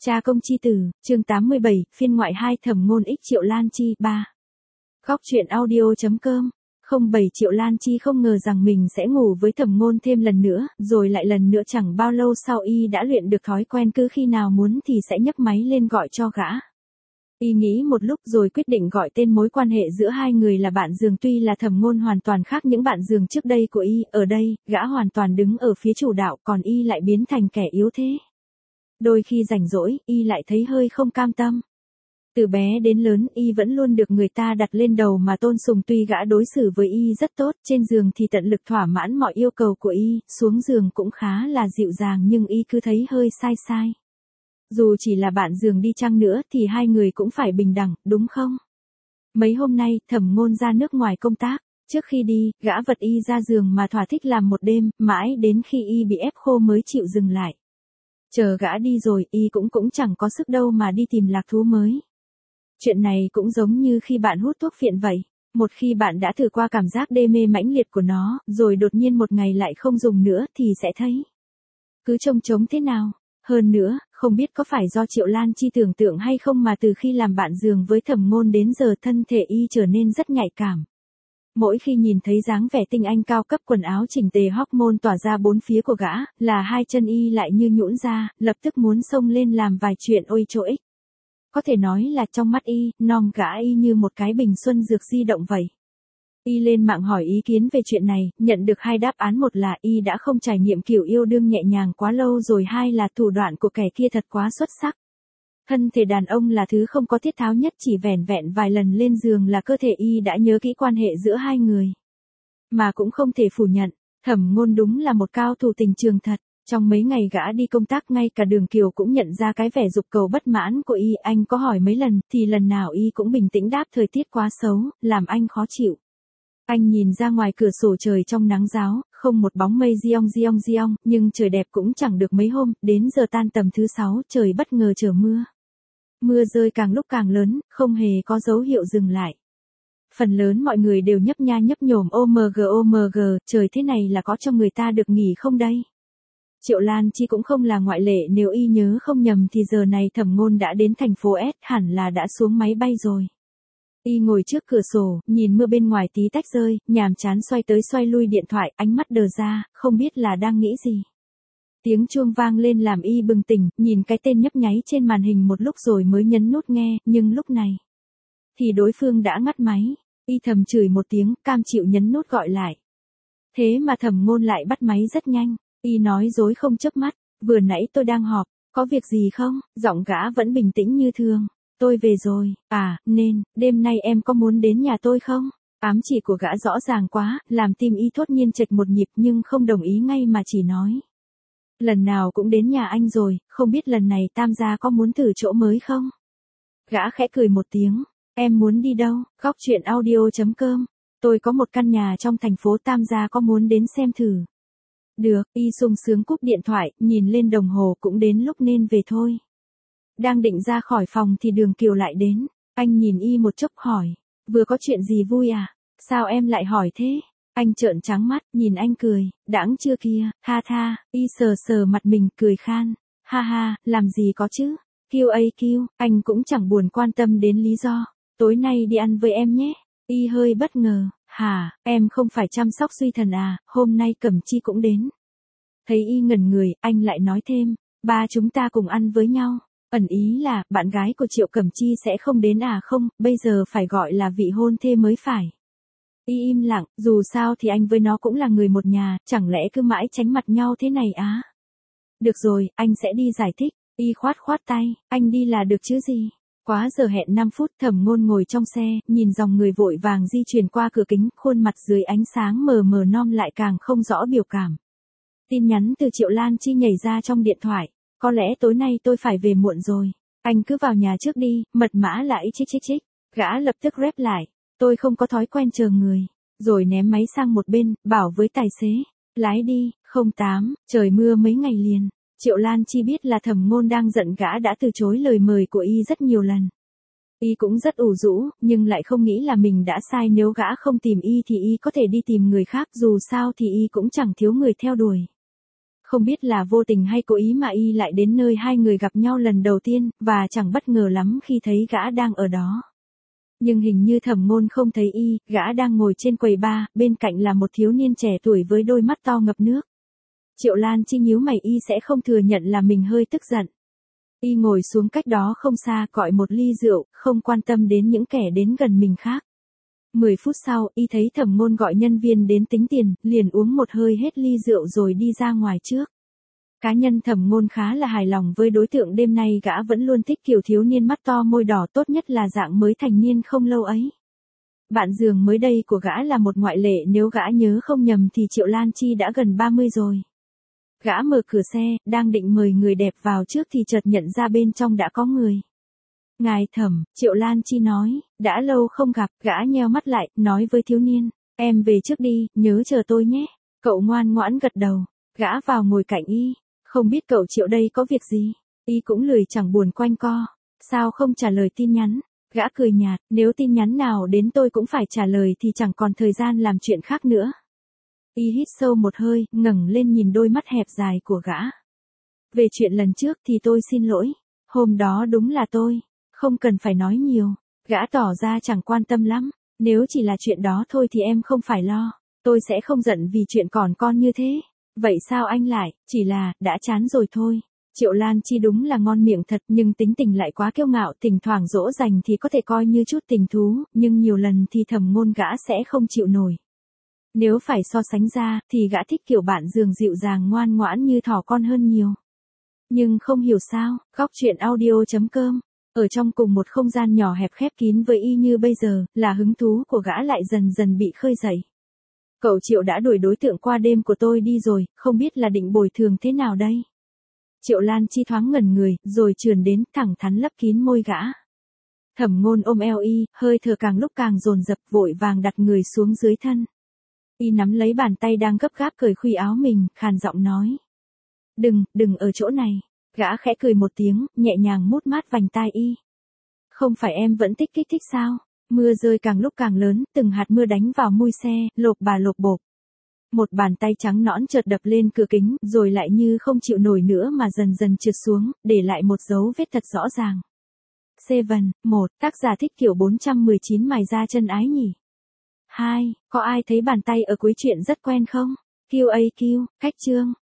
Cha công chi tử, chương 87, phiên ngoại 2 Thẩm Ngôn X Triệu Lan Chi 3. Góc truyện audio.com 07 Triệu Lan Chi không ngờ rằng mình sẽ ngủ với Thẩm Ngôn thêm lần nữa, rồi lại lần nữa chẳng bao lâu sau y đã luyện được thói quen cứ khi nào muốn thì sẽ nhấc máy lên gọi cho gã. Y nghĩ một lúc rồi quyết định gọi tên mối quan hệ giữa hai người là bạn giường, tuy là Thẩm Ngôn hoàn toàn khác những bạn giường trước đây của y, ở đây, gã hoàn toàn đứng ở phía chủ đạo còn y lại biến thành kẻ yếu thế. Đôi khi rảnh rỗi, y lại thấy hơi không cam tâm. Từ bé đến lớn, y vẫn luôn được người ta đặt lên đầu mà tôn sùng, tuy gã đối xử với y rất tốt, trên giường thì tận lực thỏa mãn mọi yêu cầu của y, xuống giường cũng khá là dịu dàng, nhưng y cứ thấy hơi sai sai. Dù chỉ là bạn giường đi chăng nữa thì hai người cũng phải bình đẳng, đúng không? Mấy hôm nay, Thẩm Ngôn ra nước ngoài công tác. Trước khi đi, gã vật y ra giường mà thỏa thích làm một đêm, mãi đến khi y bị ép khô mới chịu dừng lại. Chờ gã đi rồi, y cũng chẳng có sức đâu mà đi tìm lạc thú mới. Chuyện này cũng giống như khi bạn hút thuốc phiện vậy. Một khi bạn đã thử qua cảm giác đê mê mãnh liệt của nó, rồi đột nhiên một ngày lại không dùng nữa thì sẽ thấy cứ trông trống thế nào. Hơn nữa, không biết có phải do Triệu Lan Chi tưởng tượng hay không mà từ khi làm bạn giường với Thẩm Ngôn đến giờ thân thể y trở nên rất nhạy cảm. Mỗi khi nhìn thấy dáng vẻ tinh anh cao cấp, quần áo chỉnh tề, hormone tỏa ra bốn phía của gã, là hai chân y lại như nhũn ra, lập tức muốn xông lên làm vài chuyện ôi chỗ ích. Có thể nói là trong mắt y, nom gã y như một cái bình xuân dược di động vậy. Y lên mạng hỏi ý kiến về chuyện này, nhận được hai đáp án: một là y đã không trải nghiệm kiểu yêu đương nhẹ nhàng quá lâu rồi, hai là thủ đoạn của kẻ kia thật quá xuất sắc. Thân thể đàn ông là thứ không có tiết tháo nhất, chỉ vẻn vẹn vài lần lên giường là cơ thể y đã nhớ kỹ quan hệ giữa hai người. Mà cũng không thể phủ nhận, Thẩm Ngôn đúng là một cao thủ tình trường thật. Trong mấy ngày gã đi công tác, ngay cả Đường Kiều cũng nhận ra cái vẻ dục cầu bất mãn của y. Anh có hỏi mấy lần, thì lần nào y cũng bình tĩnh đáp thời tiết quá xấu, làm anh khó chịu. Anh nhìn ra ngoài cửa sổ, trời trong nắng ráo, không một bóng mây, giông, nhưng trời đẹp cũng chẳng được mấy hôm, đến giờ tan tầm thứ 6, trời bất ngờ trở mưa. Mưa rơi càng lúc càng lớn, không hề có dấu hiệu dừng lại. Phần lớn mọi người đều nhấp nha nhấp nhổm OMG, trời thế này là có cho người ta được nghỉ không đây? Triệu Lan Chi cũng không là ngoại lệ, nếu y nhớ không nhầm thì giờ này Thẩm Ngôn đã đến thành phố S, hẳn là đã xuống máy bay rồi. Y ngồi trước cửa sổ, nhìn mưa bên ngoài tí tách rơi, nhàm chán xoay tới xoay lui điện thoại, ánh mắt đờ ra, không biết là đang nghĩ gì. Tiếng chuông vang lên làm y bừng tỉnh, nhìn cái tên nhấp nháy trên màn hình một lúc rồi mới nhấn nút nghe, nhưng lúc này thì đối phương đã ngắt máy. Y thầm chửi một tiếng, cam chịu nhấn nút gọi lại. Thế mà Thẩm Ngôn lại bắt máy rất nhanh. Y nói dối không chớp mắt: vừa nãy tôi đang họp, có việc gì không? Giọng gã vẫn bình tĩnh như thường. Tôi về rồi, nên, đêm nay em có muốn đến nhà tôi không? Ám chỉ của gã rõ ràng quá, làm tim y thốt nhiên chệch một nhịp, nhưng không đồng ý ngay mà chỉ nói: lần nào cũng đến nhà anh rồi, không biết lần này Tam gia có muốn thử chỗ mới không? Gã khẽ cười một tiếng: em muốn đi đâu? Góc truyện audio.com. Tôi có một căn nhà trong thành phố, Tam gia có muốn đến xem thử? Được. Y sung sướng cúp điện thoại, nhìn lên đồng hồ cũng đến lúc nên về thôi. Đang định ra khỏi phòng thì Đường Kiều lại đến. Anh nhìn y một chốc hỏi: vừa có chuyện gì vui à? Sao em lại hỏi thế? Anh trợn trắng mắt, nhìn anh cười: đãng chưa kia, ha tha. Y sờ sờ mặt mình, cười khan: ha ha, làm gì có chứ. QAQ, anh cũng chẳng buồn quan tâm đến lý do. Tối nay đi ăn với em nhé. Y hơi bất ngờ: hả, em không phải chăm sóc Duy Thần à, hôm nay Cẩm Chi cũng đến. Thấy y ngẩn người, anh lại nói thêm: ba chúng ta cùng ăn với nhau. Ẩn ý là, bạn gái của Triệu Cẩm Chi sẽ không đến à? Không, bây giờ phải gọi là vị hôn thê mới phải. Y im lặng, dù sao thì anh với nó cũng là người một nhà, chẳng lẽ cứ mãi tránh mặt nhau thế này á? Được rồi, anh sẽ đi giải thích. Y khoát tay: anh đi là được chứ gì. Quá giờ hẹn 5 phút, Thẩm Ngôn ngồi trong xe, nhìn dòng người vội vàng di chuyển qua cửa kính, khuôn mặt dưới ánh sáng mờ mờ nom lại càng không rõ biểu cảm. Tin nhắn từ Triệu Lan Chi nhảy ra trong điện thoại: có lẽ tối nay tôi phải về muộn rồi. Anh cứ vào nhà trước đi, mật mã là xxx. Gã lập tức rep lại: tôi không có thói quen chờ người. Rồi ném máy sang một bên, bảo với tài xế: lái đi. 08, trời mưa mấy ngày liền. Triệu Lan Chi biết là Thẩm Ngôn đang giận gã đã từ chối lời mời của y rất nhiều lần. Y cũng rất ủ rũ, nhưng lại không nghĩ là mình đã sai, nếu gã không tìm y thì y có thể đi tìm người khác, dù sao thì y cũng chẳng thiếu người theo đuổi. Không biết là vô tình hay cố ý mà y lại đến nơi hai người gặp nhau lần đầu tiên, và chẳng bất ngờ lắm khi thấy gã đang ở đó. Nhưng hình như Thẩm Ngôn không thấy y, gã đang ngồi trên quầy bar, bên cạnh là một thiếu niên trẻ tuổi với đôi mắt to ngập nước. Triệu Lan Chi nhíu mày, y sẽ không thừa nhận là mình hơi tức giận. Y ngồi xuống cách đó không xa, gọi một ly rượu, không quan tâm đến những kẻ đến gần mình khác. 10 phút sau, y thấy Thẩm Ngôn gọi nhân viên đến tính tiền, liền uống một hơi hết ly rượu rồi đi ra ngoài trước. Cá nhân Thẩm Ngôn khá là hài lòng với đối tượng đêm nay, gã vẫn luôn thích kiểu thiếu niên mắt to môi đỏ, tốt nhất là dạng mới thành niên không lâu ấy. Bạn giường mới đây của gã là một ngoại lệ, nếu gã nhớ không nhầm thì Triệu Lan Chi đã gần 30 rồi. Gã mở cửa xe, đang định mời người đẹp vào trước thì chợt nhận ra bên trong đã có người. Ngài Thẩm, Triệu Lan Chi nói, đã lâu không gặp. Gã nheo mắt lại, nói với thiếu niên, em về trước đi, nhớ chờ tôi nhé. Cậu ngoan ngoãn gật đầu, gã vào ngồi cạnh y. Không biết cậu Triệu đây có việc gì? Y cũng lười chẳng buồn quanh co. Sao không trả lời tin nhắn? Gã cười nhạt, nếu tin nhắn nào đến tôi cũng phải trả lời thì chẳng còn thời gian làm chuyện khác nữa. Y hít sâu một hơi, ngẩng lên nhìn đôi mắt hẹp dài của gã. Về chuyện lần trước thì tôi xin lỗi. Hôm đó đúng là tôi. Không cần phải nói nhiều. Gã tỏ ra chẳng quan tâm lắm. Nếu chỉ là chuyện đó thôi thì em không phải lo. Tôi sẽ không giận vì chuyện còn con như thế. Vậy sao anh lại, chỉ là, đã chán rồi thôi. Triệu Lan Chi đúng là ngon miệng thật, nhưng tính tình lại quá kiêu ngạo, thỉnh thoảng dỗ dành thì có thể coi như chút tình thú, nhưng nhiều lần thì Thẩm Ngôn gã sẽ không chịu nổi. Nếu phải so sánh ra, thì gã thích kiểu bạn giường dịu dàng ngoan ngoãn như thỏ con hơn nhiều. Nhưng không hiểu sao, góc truyện audio.com, ở trong cùng một không gian nhỏ hẹp khép kín với y như bây giờ, là hứng thú của gã lại dần dần bị khơi dậy. Cậu Triệu đã đuổi đối tượng qua đêm của tôi đi rồi, không biết là định bồi thường thế nào đây? Triệu Lan Chi thoáng ngẩn người, rồi trườn đến, thẳng thắn lấp kín môi gã. Thẩm Ngôn ôm eo y, hơi thở càng lúc càng dồn dập, vội vàng đặt người xuống dưới thân. Y nắm lấy bàn tay đang gấp gáp cởi khuy áo mình, khàn giọng nói. Đừng ở chỗ này. Gã khẽ cười một tiếng, nhẹ nhàng mút mát vành tai y. Không phải em vẫn thích kích thích sao? Mưa rơi càng lúc càng lớn, từng hạt mưa đánh vào mui xe, lộp bà lộp bộp. Một bàn tay trắng nõn chợt đập lên cửa kính, rồi lại như không chịu nổi nữa mà dần dần trượt xuống, để lại một dấu vết thật rõ ràng. Seven, 1, tác giả thích kiểu 419 mài ra chân ái nhỉ. 2, có ai thấy bàn tay ở cuối truyện rất quen không? QAQ, cách chương.